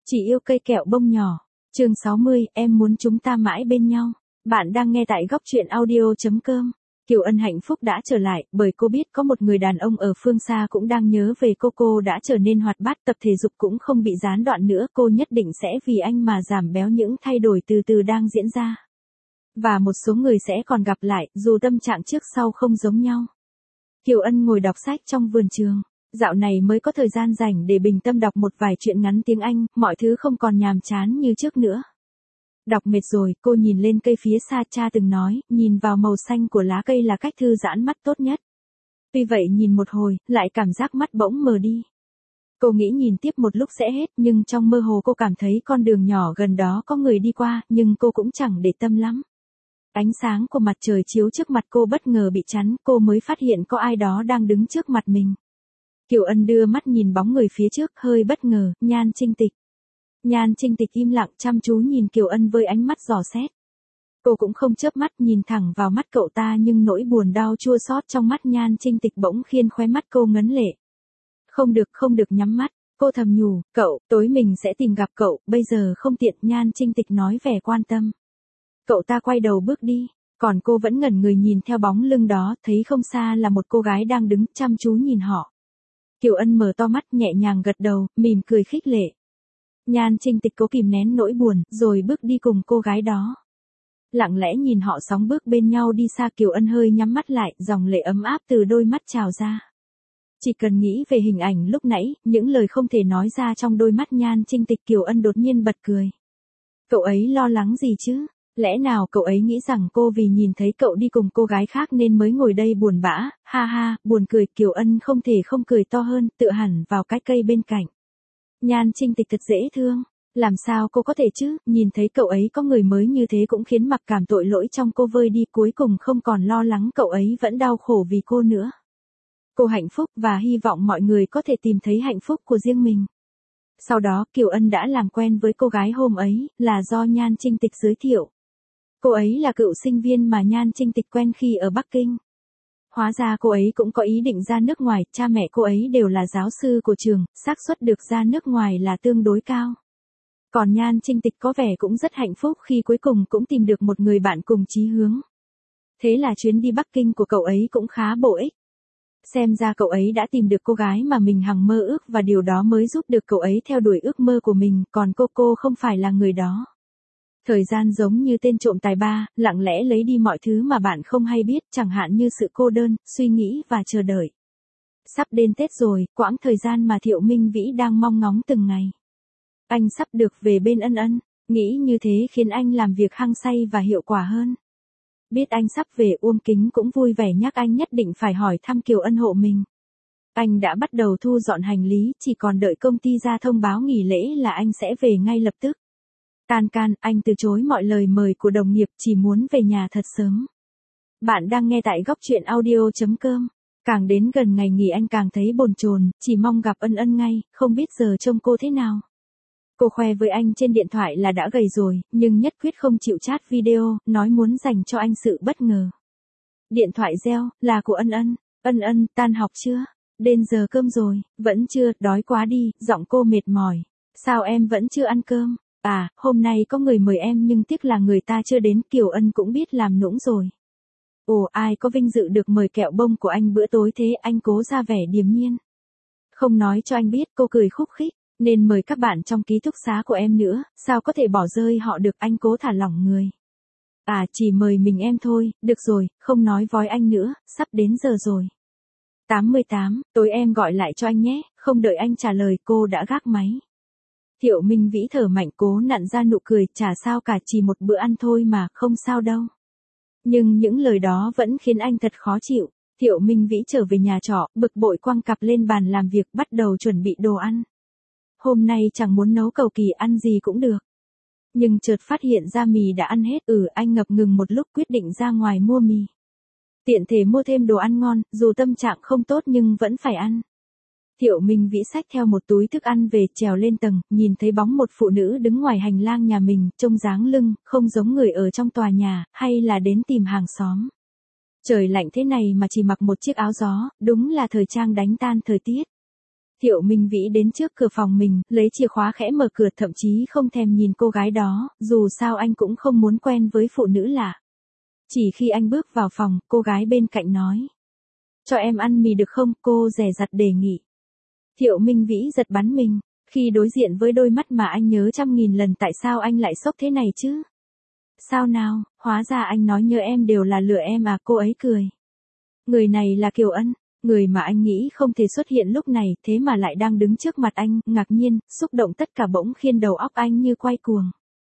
Chỉ yêu cây kẹo bông nhỏ. Chương 60, em muốn chúng ta mãi bên nhau. Bạn đang nghe tại góc truyện audio.com. Kiều Ân hạnh phúc đã trở lại, bởi cô biết có một người đàn ông ở phương xa cũng đang nhớ về cô đã trở nên hoạt bát, tập thể dục cũng không bị gián đoạn nữa, cô nhất định sẽ vì anh mà giảm béo, những thay đổi từ từ đang diễn ra. Và một số người sẽ còn gặp lại, dù tâm trạng trước sau không giống nhau. Kiều Ân ngồi đọc sách trong vườn trường. Dạo này mới có thời gian rảnh để bình tâm đọc một vài truyện ngắn tiếng Anh, mọi thứ không còn nhàm chán như trước nữa. Đọc mệt rồi, cô nhìn lên cây phía xa, cha từng nói, nhìn vào màu xanh của lá cây là cách thư giãn mắt tốt nhất. Tuy vậy nhìn một hồi, lại cảm giác mắt bỗng mờ đi. Cô nghĩ nhìn tiếp một lúc sẽ hết, nhưng trong mơ hồ cô cảm thấy con đường nhỏ gần đó có người đi qua, nhưng cô cũng chẳng để tâm lắm. Ánh sáng của mặt trời chiếu trước mặt cô bất ngờ bị chắn, cô mới phát hiện có ai đó đang đứng trước mặt mình. Kiều Ân đưa mắt nhìn bóng người phía trước, hơi bất ngờ, Nhan Trinh Tịch. Nhan Trinh Tịch im lặng chăm chú nhìn Kiều Ân với ánh mắt dò xét. Cô cũng không chớp mắt nhìn thẳng vào mắt cậu ta, nhưng nỗi buồn đau chua xót trong mắt Nhan Trinh Tịch bỗng khiến khóe mắt cô ngấn lệ. Không được nhắm mắt, cô thầm nhủ, cậu, tối mình sẽ tìm gặp cậu, bây giờ không tiện, Nhan Trinh Tịch nói vẻ quan tâm. Cậu ta quay đầu bước đi, còn cô vẫn ngẩn người nhìn theo bóng lưng đó, thấy không xa là một cô gái đang đứng chăm chú nhìn họ. Kiều Ân mở to mắt nhẹ nhàng gật đầu, mỉm cười khích lệ. Nhan Trinh Tịch cố kìm nén nỗi buồn, rồi bước đi cùng cô gái đó. Lặng lẽ nhìn họ sóng bước bên nhau đi xa, Kiều Ân hơi nhắm mắt lại, dòng lệ ấm áp từ đôi mắt trào ra. Chỉ cần nghĩ về hình ảnh lúc nãy, những lời không thể nói ra trong đôi mắt Nhan Trinh Tịch, Kiều Ân đột nhiên bật cười. Cậu ấy lo lắng gì chứ? Lẽ nào cậu ấy nghĩ rằng cô vì nhìn thấy cậu đi cùng cô gái khác nên mới ngồi đây buồn bã, ha ha, buồn cười. Kiều Ân không thể không cười to hơn, tựa hẳn vào cái cây bên cạnh. Nhan Trinh Tịch thật dễ thương, làm sao cô có thể chứ, nhìn thấy cậu ấy có người mới như thế cũng khiến mặc cảm tội lỗi trong cô vơi đi, cuối cùng không còn lo lắng cậu ấy vẫn đau khổ vì cô nữa. Cô hạnh phúc và hy vọng mọi người có thể tìm thấy hạnh phúc của riêng mình. Sau đó Kiều Ân đã làm quen với cô gái hôm ấy, là do Nhan Trinh Tịch giới thiệu. Cô ấy là cựu sinh viên mà Nhan Trinh Tịch quen khi ở Bắc Kinh. Hóa ra cô ấy cũng có ý định ra nước ngoài, cha mẹ cô ấy đều là giáo sư của trường, xác suất được ra nước ngoài là tương đối cao. Còn Nhan Trinh Tịch có vẻ cũng rất hạnh phúc khi cuối cùng cũng tìm được một người bạn cùng chí hướng. Thế là chuyến đi Bắc Kinh của cậu ấy cũng khá bổ ích. Xem ra cậu ấy đã tìm được cô gái mà mình hằng mơ ước, và điều đó mới giúp được cậu ấy theo đuổi ước mơ của mình, còn cô không phải là người đó. Thời gian giống như tên trộm tài ba, lặng lẽ lấy đi mọi thứ mà bạn không hay biết, chẳng hạn như sự cô đơn, suy nghĩ và chờ đợi. Sắp đến Tết rồi, quãng thời gian mà Thiệu Minh Vĩ đang mong ngóng từng ngày. Anh sắp được về bên Ân Ân, nghĩ như thế khiến anh làm việc hăng say và hiệu quả hơn. Biết anh sắp về, Uông Kính cũng vui vẻ nhắc anh nhất định phải hỏi thăm Kiều Ân hộ mình. Anh đã bắt đầu thu dọn hành lý, chỉ còn đợi công ty ra thông báo nghỉ lễ là anh sẽ về ngay lập tức. Can, anh từ chối mọi lời mời của đồng nghiệp, chỉ muốn về nhà thật sớm. Bạn đang nghe tại góc truyện audio.com. Càng đến gần ngày nghỉ anh càng thấy bồn chồn, chỉ mong gặp Ân Ân ngay, không biết giờ trông cô thế nào. Cô khoe với anh trên điện thoại là đã gầy rồi, nhưng nhất quyết không chịu chat video, nói muốn dành cho anh sự bất ngờ. Điện thoại reo, là của Ân Ân. Ân, tan học chưa? Đến giờ cơm rồi, vẫn chưa, đói quá đi, giọng cô mệt mỏi. Sao em vẫn chưa ăn cơm? À, hôm nay có người mời em nhưng tiếc là người ta chưa đến. Kiều Ân cũng biết làm nũng rồi. Ồ, ai có vinh dự được mời kẹo bông của anh bữa tối thế, anh cố ra vẻ điềm nhiên. Không nói cho anh biết, cô cười khúc khích, nên mời các bạn trong ký túc xá của em nữa, sao có thể bỏ rơi họ được, anh cố thả lỏng người. À, chỉ mời mình em thôi, được rồi, không nói vói anh nữa, sắp đến giờ rồi. 88, tối em gọi lại cho anh nhé, không đợi anh trả lời cô đã gác máy. Thiệu Minh Vĩ thở mạnh cố nặn ra nụ cười, chả sao cả, chỉ một bữa ăn thôi mà, không sao đâu. Nhưng những lời đó vẫn khiến anh thật khó chịu. Thiệu Minh Vĩ trở về nhà trọ, bực bội quăng cặp lên bàn làm việc, bắt đầu chuẩn bị đồ ăn. Hôm nay chẳng muốn nấu cầu kỳ, ăn gì cũng được. Nhưng chợt phát hiện ra mì đã ăn hết, anh ngập ngừng một lúc quyết định ra ngoài mua mì. Tiện thể mua thêm đồ ăn ngon, dù tâm trạng không tốt nhưng vẫn phải ăn. Thiệu Minh Vĩ xách theo một túi thức ăn về, trèo lên tầng, nhìn thấy bóng một phụ nữ đứng ngoài hành lang nhà mình, trông dáng lưng, không giống người ở trong tòa nhà, hay là đến tìm hàng xóm. Trời lạnh thế này mà chỉ mặc một chiếc áo gió, đúng là thời trang đánh tan thời tiết. Thiệu Minh Vĩ đến trước cửa phòng mình, lấy chìa khóa khẽ mở cửa, thậm chí không thèm nhìn cô gái đó, dù sao anh cũng không muốn quen với phụ nữ lạ. Chỉ khi anh bước vào phòng, cô gái bên cạnh nói. Cho em ăn mì được không, cô dè dặt đề nghị. Thiệu Minh Vĩ giật bắn mình, khi đối diện với đôi mắt mà anh nhớ trăm nghìn lần, tại sao anh lại sốc thế này chứ? Sao nào, hóa ra anh nói nhớ em đều là lừa em à, cô ấy cười. Người này là Kiều Ân, người mà anh nghĩ không thể xuất hiện lúc này, thế mà lại đang đứng trước mặt anh, ngạc nhiên, xúc động tất cả bỗng khiến đầu óc anh như quay cuồng.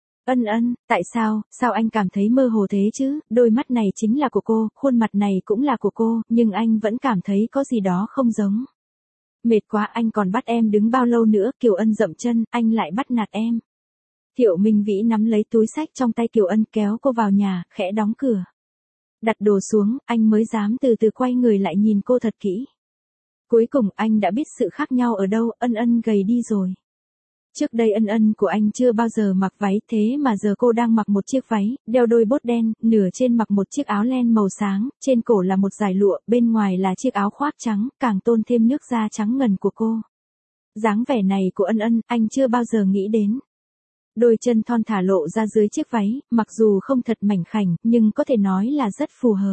Ân, tại sao anh cảm thấy mơ hồ thế chứ, đôi mắt này chính là của cô, khuôn mặt này cũng là của cô, nhưng anh vẫn cảm thấy có gì đó không giống. Mệt quá, anh còn bắt em đứng bao lâu nữa, Kiều Ân dậm chân, anh lại bắt nạt em. Thiệu Minh Vĩ nắm lấy túi xách trong tay Kiều Ân kéo cô vào nhà, khẽ đóng cửa. Đặt đồ xuống, anh mới dám từ từ quay người lại nhìn cô thật kỹ. Cuối cùng anh đã biết sự khác nhau ở đâu, Ân gầy đi rồi. Trước đây Ân của anh chưa bao giờ mặc váy, thế mà giờ cô đang mặc một chiếc váy, đeo đôi bốt đen, nửa trên mặc một chiếc áo len màu sáng, trên cổ là một dải lụa, bên ngoài là chiếc áo khoác trắng, càng tôn thêm nước da trắng ngần của cô. Dáng vẻ này của Ân, anh chưa bao giờ nghĩ đến. Đôi chân thon thả lộ ra dưới chiếc váy, mặc dù không thật mảnh khảnh, nhưng có thể nói là rất phù hợp.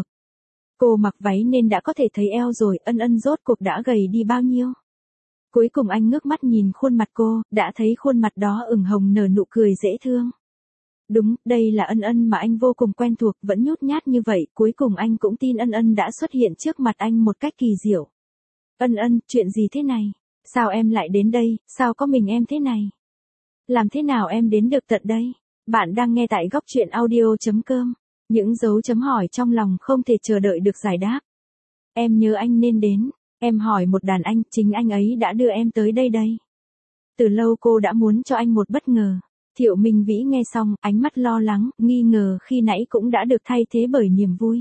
Cô mặc váy nên đã có thể thấy eo rồi, Ân rốt cuộc đã gầy đi bao nhiêu. Cuối cùng anh ngước mắt nhìn khuôn mặt cô, đã thấy khuôn mặt đó ửng hồng nở nụ cười dễ thương. Đúng, đây là Ân mà anh vô cùng quen thuộc, vẫn nhút nhát như vậy, cuối cùng anh cũng tin Ân đã xuất hiện trước mặt anh một cách kỳ diệu. Ân, chuyện gì thế này? Sao em lại đến đây, sao có mình em thế này? Làm thế nào em đến được tận đây? Bạn đang nghe tại góc truyện audio.com. Những dấu chấm hỏi trong lòng không thể chờ đợi được giải đáp. Em nhớ anh nên đến. Em hỏi một đàn anh, chính anh ấy đã đưa em tới đây đây. Từ lâu cô đã muốn cho anh một bất ngờ. Thiệu Minh Vĩ nghe xong, ánh mắt lo lắng, nghi ngờ khi nãy cũng đã được thay thế bởi niềm vui.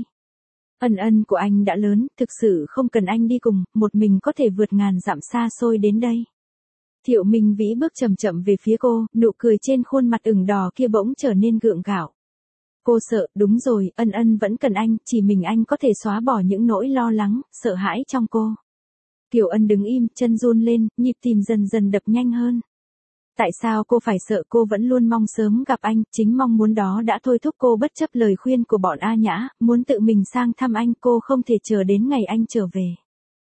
Ân của anh đã lớn, thực sự không cần anh đi cùng, một mình có thể vượt ngàn dặm xa xôi đến đây. Thiệu Minh Vĩ bước chậm chậm về phía cô, nụ cười trên khuôn mặt ửng đỏ kia bỗng trở nên gượng gạo. Cô sợ, đúng rồi, Ân vẫn cần anh, chỉ mình anh có thể xóa bỏ những nỗi lo lắng, sợ hãi trong cô. Kiều Ân đứng im, chân run lên, nhịp tim dần dần đập nhanh hơn. Tại sao cô phải sợ, cô vẫn luôn mong sớm gặp anh, chính mong muốn đó đã thôi thúc cô bất chấp lời khuyên của bọn A Nhã, muốn tự mình sang thăm anh, cô không thể chờ đến ngày anh trở về.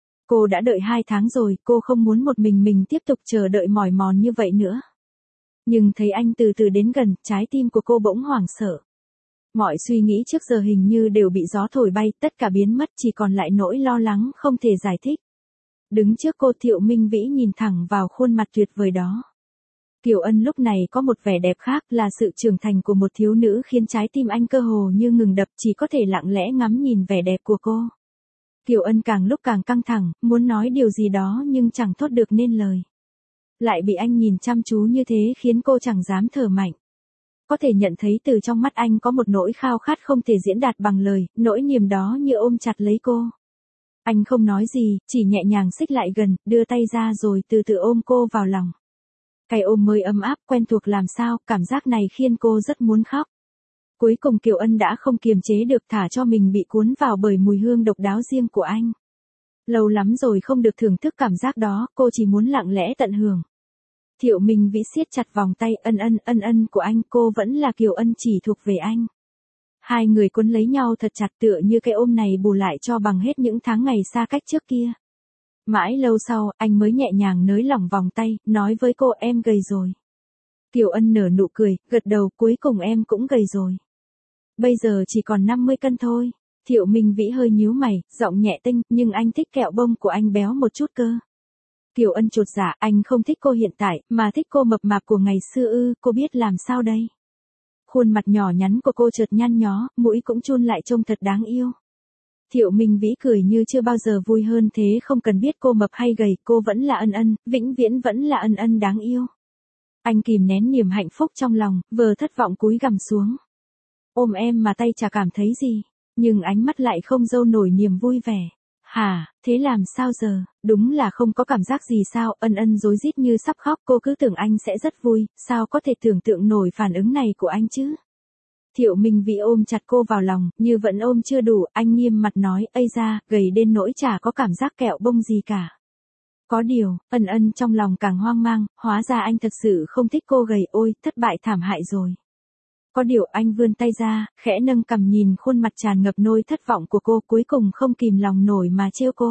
Cô đã đợi 2 tháng rồi, cô không muốn một mình tiếp tục chờ đợi mỏi mòn như vậy nữa. Nhưng thấy anh từ từ đến gần, trái tim của cô bỗng hoảng sợ. Mọi suy nghĩ trước giờ hình như đều bị gió thổi bay, tất cả biến mất, chỉ còn lại nỗi lo lắng không thể giải thích. Đứng trước cô, Thiệu Minh Vĩ nhìn thẳng vào khuôn mặt tuyệt vời đó. Kiều Ân lúc này có một vẻ đẹp khác, là sự trưởng thành của một thiếu nữ, khiến trái tim anh cơ hồ như ngừng đập, chỉ có thể lặng lẽ ngắm nhìn vẻ đẹp của cô. Kiều Ân càng lúc càng căng thẳng, muốn nói điều gì đó nhưng chẳng thốt được nên lời. Lại bị anh nhìn chăm chú như thế khiến cô chẳng dám thở mạnh. Có thể nhận thấy từ trong mắt anh có một nỗi khao khát không thể diễn đạt bằng lời, nỗi niềm đó như ôm chặt lấy cô. Anh không nói gì, chỉ nhẹ nhàng xích lại gần, đưa tay ra rồi từ từ ôm cô vào lòng. Cái ôm mới ấm áp, quen thuộc làm sao, cảm giác này khiến cô rất muốn khóc. Cuối cùng Kiều Ân đã không kiềm chế được, thả cho mình bị cuốn vào bởi mùi hương độc đáo riêng của anh. Lâu lắm rồi không được thưởng thức cảm giác đó, cô chỉ muốn lặng lẽ tận hưởng. Thiệu Minh Vĩ siết chặt vòng tay, Ân của anh, cô vẫn là Kiều Ân chỉ thuộc về anh. Hai người cuốn lấy nhau thật chặt, tựa như cái ôm này bù lại cho bằng hết những tháng ngày xa cách trước kia. Mãi lâu sau, anh mới nhẹ nhàng nới lỏng vòng tay, nói với cô, em gầy rồi. Kiều Ân nở nụ cười, gật đầu, cuối cùng em cũng gầy rồi. Bây giờ chỉ còn 50 cân thôi. Thiệu Minh Vĩ hơi nhíu mày, giọng nhẹ tinh, nhưng anh thích kẹo bông của anh béo một chút cơ. Kiều Ân chột dạ, anh không thích cô hiện tại, mà thích cô mập mạp của ngày xưa ư, cô biết làm sao đây. Khuôn mặt nhỏ nhắn của cô chợt nhăn nhó, mũi cũng chun lại trông thật đáng yêu. Thiệu Minh Vĩ cười như chưa bao giờ vui hơn thế, không cần biết cô mập hay gầy, cô vẫn là Ân, vĩnh viễn vẫn là Ân đáng yêu. Anh kìm nén niềm hạnh phúc trong lòng, vừa thất vọng cúi gằm xuống. Ôm em mà tay chả cảm thấy gì, nhưng ánh mắt lại không giấu nổi niềm vui vẻ. Hả, thế làm sao giờ, đúng là không có cảm giác gì sao, Ân rối rít như sắp khóc, cô cứ tưởng anh sẽ rất vui, sao có thể tưởng tượng nổi phản ứng này của anh chứ. Thiệu Minh Vĩ ôm chặt cô vào lòng, như vẫn ôm chưa đủ, anh nghiêm mặt nói, ây da, gầy đến nỗi chả có cảm giác kẹo bông gì cả. Có điều, Ân Ân trong lòng càng hoang mang, hóa ra anh thật sự không thích cô gầy, ôi, thất bại thảm hại rồi. Có điều anh vươn tay ra, khẽ nâng cằm nhìn khuôn mặt tràn ngập nỗi thất vọng của cô, cuối cùng không kìm lòng nổi mà trêu cô.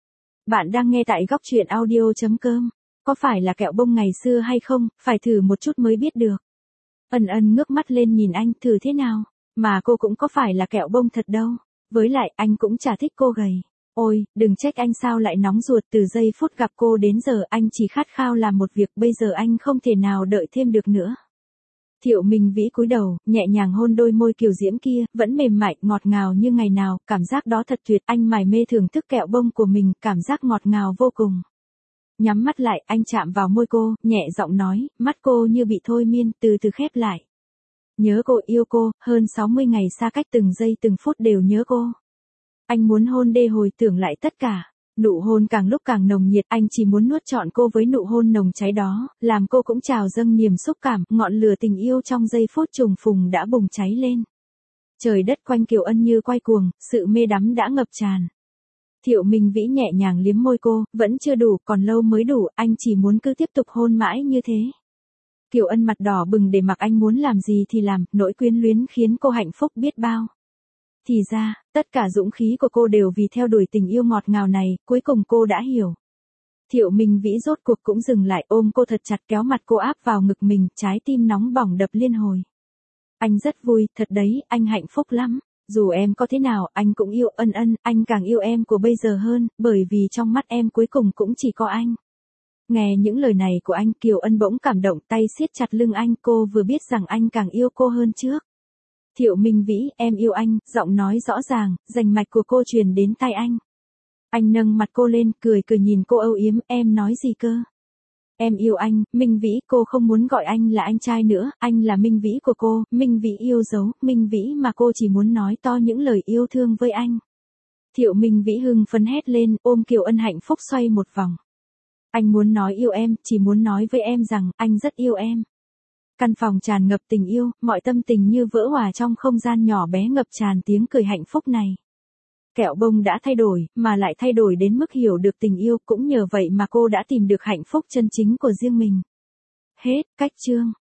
Bạn đang nghe tại góc truyện audio.com. Có phải là kẹo bông ngày xưa hay không, phải thử một chút mới biết được. Ân Ân ngước mắt lên nhìn anh, thử thế nào, mà cô cũng có phải là kẹo bông thật đâu. Với lại anh cũng chả thích cô gầy. Ôi, đừng trách anh sao lại nóng ruột, từ giây phút gặp cô đến giờ anh chỉ khát khao làm một việc, bây giờ anh không thể nào đợi thêm được nữa. Thiệu Minh Vĩ cúi đầu, nhẹ nhàng hôn đôi môi kiều diễm kia, vẫn mềm mại, ngọt ngào như ngày nào, cảm giác đó thật tuyệt, anh mải mê thưởng thức kẹo bông của mình, cảm giác ngọt ngào vô cùng. Nhắm mắt lại, anh chạm vào môi cô, nhẹ giọng nói, mắt cô như bị thôi miên, từ từ khép lại. Nhớ cô, yêu cô, hơn 60 ngày xa cách, từng giây từng phút đều nhớ cô. Anh muốn hôn đê hồi tưởng lại tất cả. Nụ hôn càng lúc càng nồng nhiệt, anh chỉ muốn nuốt trọn cô với nụ hôn nồng cháy đó, làm cô cũng trào dâng niềm xúc cảm, ngọn lửa tình yêu trong giây phút trùng phùng đã bùng cháy lên. Trời đất quanh Kiều Ân như quay cuồng, sự mê đắm đã ngập tràn. Thiệu Minh Vĩ nhẹ nhàng liếm môi cô, vẫn chưa đủ, còn lâu mới đủ, anh chỉ muốn cứ tiếp tục hôn mãi như thế. Kiều Ân mặt đỏ bừng để mặc anh muốn làm gì thì làm, nỗi quyến luyến khiến cô hạnh phúc biết bao. Thì ra, tất cả dũng khí của cô đều vì theo đuổi tình yêu ngọt ngào này, cuối cùng cô đã hiểu. Thiệu Minh Vĩ rốt cuộc cũng dừng lại, ôm cô thật chặt, kéo mặt cô áp vào ngực mình, trái tim nóng bỏng đập liên hồi. Anh rất vui, thật đấy, anh hạnh phúc lắm. Dù em có thế nào, anh cũng yêu. Ân Ân, anh càng yêu em của bây giờ hơn, bởi vì trong mắt em cuối cùng cũng chỉ có anh. Nghe những lời này của anh, Kiều Ân bỗng cảm động, tay siết chặt lưng anh, cô vừa biết rằng anh càng yêu cô hơn trước. Thiệu Minh Vĩ, em yêu anh, giọng nói rõ ràng, rành mạch của cô truyền đến tai anh. Anh nâng mặt cô lên, cười cười nhìn cô âu yếm, em nói gì cơ? Em yêu anh, Minh Vĩ, cô không muốn gọi anh là anh trai nữa, anh là Minh Vĩ của cô, Minh Vĩ yêu dấu, Minh Vĩ mà cô chỉ muốn nói to những lời yêu thương với anh. Thiệu Minh Vĩ hưng phấn hét lên, ôm Kiều Ân hạnh phúc xoay một vòng. Anh muốn nói yêu em, chỉ muốn nói với em rằng, anh rất yêu em. Căn phòng tràn ngập tình yêu, mọi tâm tình như vỡ hòa trong không gian nhỏ bé ngập tràn tiếng cười hạnh phúc này. Kẹo bông đã thay đổi, mà lại thay đổi đến mức hiểu được tình yêu, cũng nhờ vậy mà cô đã tìm được hạnh phúc chân chính của riêng mình. Hết, cách chương.